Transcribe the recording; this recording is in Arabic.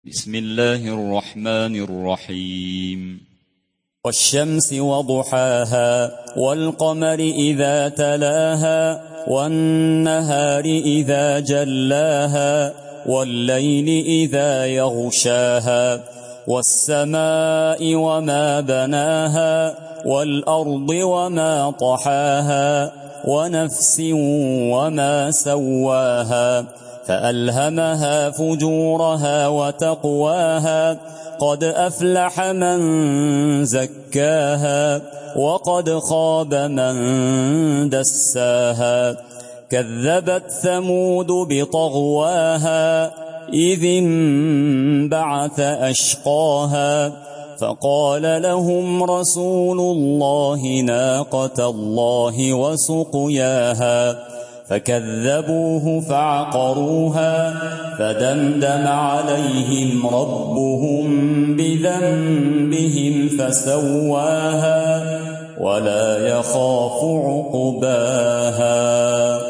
بسم الله الرحمن الرحيم والشمس وضحاها والقمر إذا تلاها والنهار إذا جلاها والليل إذا يغشاها والسماء وما بناها والأرض وما طحاها ونفس وما سواها فألهمها فجورها وتقواها قد أفلح من زكاها وقد خاب من دساها كذبت ثمود بطغواها إذ انبعث أشقاها فقال لهم رسول الله ناقة الله وسقياها فكذبوه فعقروها فدمدم عليهم ربهم بذنبهم فسواها ولا يخاف عقباها.